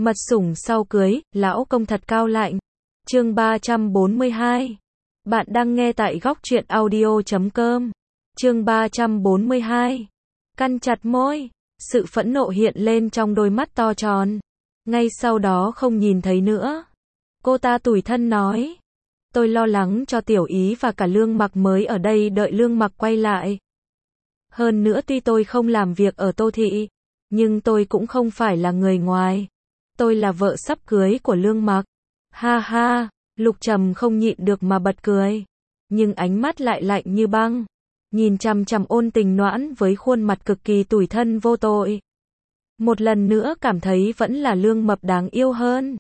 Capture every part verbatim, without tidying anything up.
Mật sủng sau cưới, lão công thật cao lạnh. Chương ba trăm bốn mươi hai. Bạn đang nghe tại góc truyện audio chấm com. Chương ba trăm bốn mươi hai. Căn chặt môi, sự phẫn nộ hiện lên trong đôi mắt to tròn. Ngay sau đó không nhìn thấy nữa. Cô ta tủi thân nói. Tôi lo lắng cho Tiểu Ý và cả Lương Mặc mới ở đây đợi Lương Mặc quay lại. Hơn nữa tuy tôi không làm việc ở Tô Thị, nhưng tôi cũng không phải là người ngoài. Tôi là vợ sắp cưới của Lương Mặc. Ha ha, Lục Trầm không nhịn được mà bật cười. Nhưng ánh mắt lại lạnh như băng. Nhìn chằm chằm Ôn Tình Noãn với khuôn mặt cực kỳ tủi thân vô tội. Một lần nữa cảm thấy vẫn là Lương Mập đáng yêu hơn.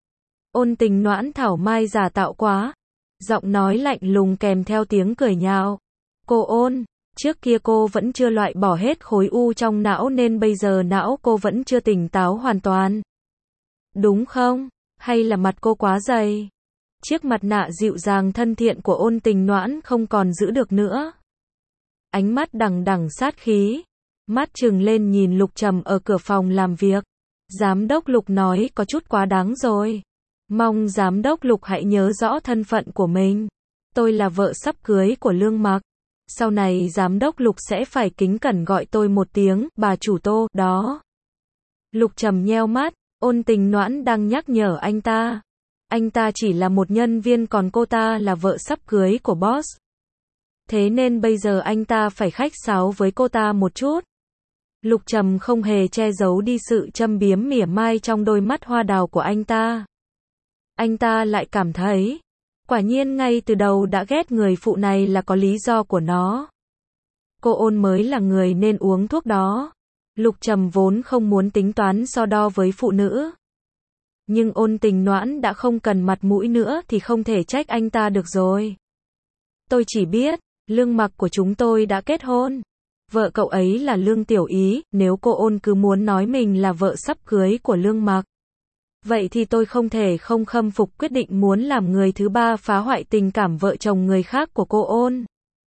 Ôn Tình Noãn thảo mai giả tạo quá. Giọng nói lạnh lùng kèm theo tiếng cười nhạo. Cô Ôn, trước kia cô vẫn chưa loại bỏ hết khối u trong não nên bây giờ não cô vẫn chưa tỉnh táo hoàn toàn. Đúng không? Hay là mặt cô quá dày? Chiếc mặt nạ dịu dàng thân thiện của Ôn Tình Noãn không còn giữ được nữa. Ánh mắt đằng đằng sát khí. Mắt trừng lên nhìn Lục Trầm ở cửa phòng làm việc. Giám đốc Lục nói có chút quá đáng rồi. Mong giám đốc Lục hãy nhớ rõ thân phận của mình. Tôi là vợ sắp cưới của Lương Mặc. Sau này giám đốc Lục sẽ phải kính cẩn gọi tôi một tiếng, bà chủ Tô, đó. Lục Trầm nheo mắt, Ôn Tình Noãn đang nhắc nhở anh ta. Anh ta chỉ là một nhân viên còn cô ta là vợ sắp cưới của boss. Thế nên bây giờ anh ta phải khách sáo với cô ta một chút. Lục Trầm không hề che giấu đi sự châm biếm mỉa mai trong đôi mắt hoa đào của anh ta. Anh ta lại cảm thấy, quả nhiên ngay từ đầu đã ghét người phụ này là có lý do của nó. Cô Ôn mới là người nên uống thuốc đó. Lục Trầm vốn không muốn tính toán so đo với phụ nữ. Nhưng Ôn Tình Noãn đã không cần mặt mũi nữa thì không thể trách anh ta được rồi. Tôi chỉ biết, Lương Mặc của chúng tôi đã kết hôn. Vợ cậu ấy là Lương Tiểu Ý, nếu cô Ôn cứ muốn nói mình là vợ sắp cưới của Lương Mặc. Vậy thì tôi không thể không khâm phục quyết định muốn làm người thứ ba phá hoại tình cảm vợ chồng người khác của cô Ôn.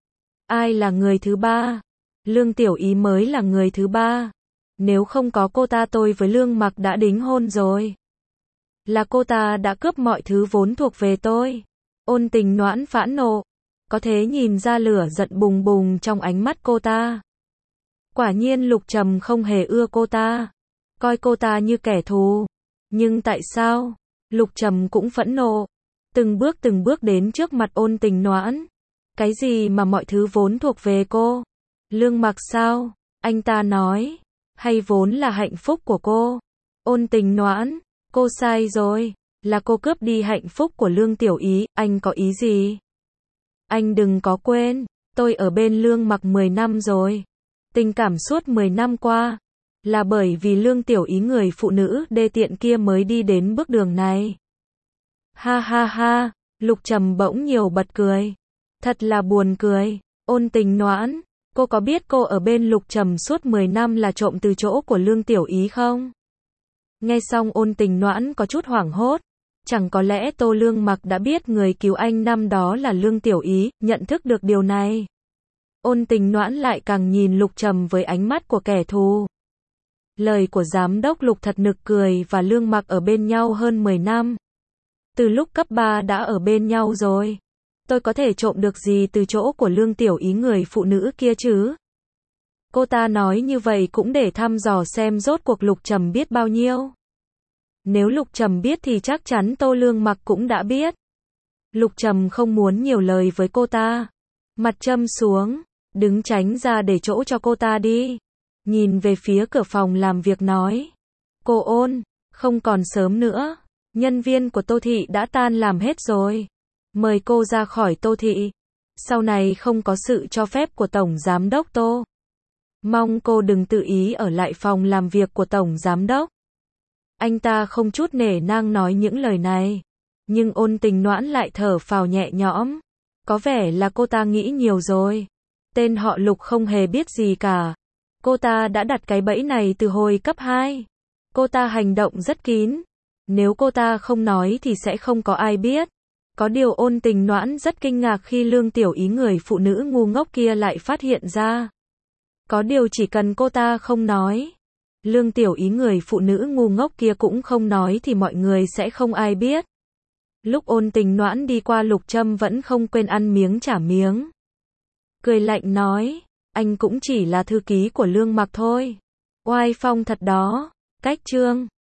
Ai là người thứ ba? Lương Tiểu Ý mới là người thứ ba. Nếu không có cô ta tôi với Lương Mặc đã đính hôn rồi. Là cô ta đã cướp mọi thứ vốn thuộc về tôi. Ôn Tình Noãn phẫn nộ. Có thể nhìn ra lửa giận bùng bùng trong ánh mắt cô ta. Quả nhiên Lục Trầm không hề ưa cô ta. Coi cô ta như kẻ thù. Nhưng tại sao? Lục Trầm cũng phẫn nộ. Từng bước từng bước đến trước mặt Ôn Tình Noãn. Cái gì mà mọi thứ vốn thuộc về cô? Lương Mặc sao? Anh ta nói. Hay vốn là hạnh phúc của cô? Ôn Tình Noãn. Cô sai rồi. Là cô cướp đi hạnh phúc của Lương Tiểu Ý. Anh có ý gì? Anh đừng có quên. Tôi ở bên Lương Mặc mười năm rồi. Tình cảm suốt mười năm qua. Là bởi vì Lương Tiểu Ý người phụ nữ đê tiện kia mới đi đến bước đường này. Ha ha ha. Lục Trầm bỗng nhiều bật cười. Thật là buồn cười. Ôn Tình Noãn. Cô có biết cô ở bên Lục Trầm suốt mười năm là trộm từ chỗ của Lương Tiểu Ý không? Nghe xong Ôn Tình Noãn có chút hoảng hốt. Chẳng có lẽ Tô Lương Mặc đã biết người cứu anh năm đó là Lương Tiểu Ý, nhận thức được điều này. Ôn Tình Noãn lại càng nhìn Lục Trầm với ánh mắt của kẻ thù. Lời của giám đốc Lục thật nực cười và Lương Mặc ở bên nhau hơn mười năm. Từ lúc cấp ba đã ở bên nhau rồi. Tôi có thể trộm được gì từ chỗ của Lương Tiểu Ý người phụ nữ kia chứ? Cô ta nói như vậy cũng để thăm dò xem rốt cuộc Lục Trầm biết bao nhiêu. Nếu Lục Trầm biết thì chắc chắn Tô Lương Mặc cũng đã biết. Lục Trầm không muốn nhiều lời với cô ta. Mặt châm xuống, đứng tránh ra để chỗ cho cô ta đi. Nhìn về phía cửa phòng làm việc nói. Cô Ôn, không còn sớm nữa. Nhân viên của Tô Thị đã tan làm hết rồi. Mời cô ra khỏi Tô Thị. Sau này không có sự cho phép của Tổng Giám đốc Tô. Mong cô đừng tự ý ở lại phòng làm việc của Tổng Giám đốc. Anh ta không chút nể nang nói những lời này. Nhưng Ôn Tình Noãn lại thở phào nhẹ nhõm. Có vẻ là cô ta nghĩ nhiều rồi. Tên họ Lục không hề biết gì cả. Cô ta đã đặt cái bẫy này từ hồi cấp hai. Cô ta hành động rất kín. Nếu cô ta không nói thì sẽ không có ai biết. Có điều Ôn Tình Noãn rất kinh ngạc khi Lương Tiểu Ý người phụ nữ ngu ngốc kia lại phát hiện ra. Có điều chỉ cần cô ta không nói. Lương Tiểu Ý người phụ nữ ngu ngốc kia cũng không nói thì mọi người sẽ không ai biết. Lúc Ôn Tình Noãn đi qua Lục Trâm vẫn không quên ăn miếng trả miếng. Cười lạnh nói, anh cũng chỉ là thư ký của Lương Mặc thôi. Oai phong thật đó. Cách chương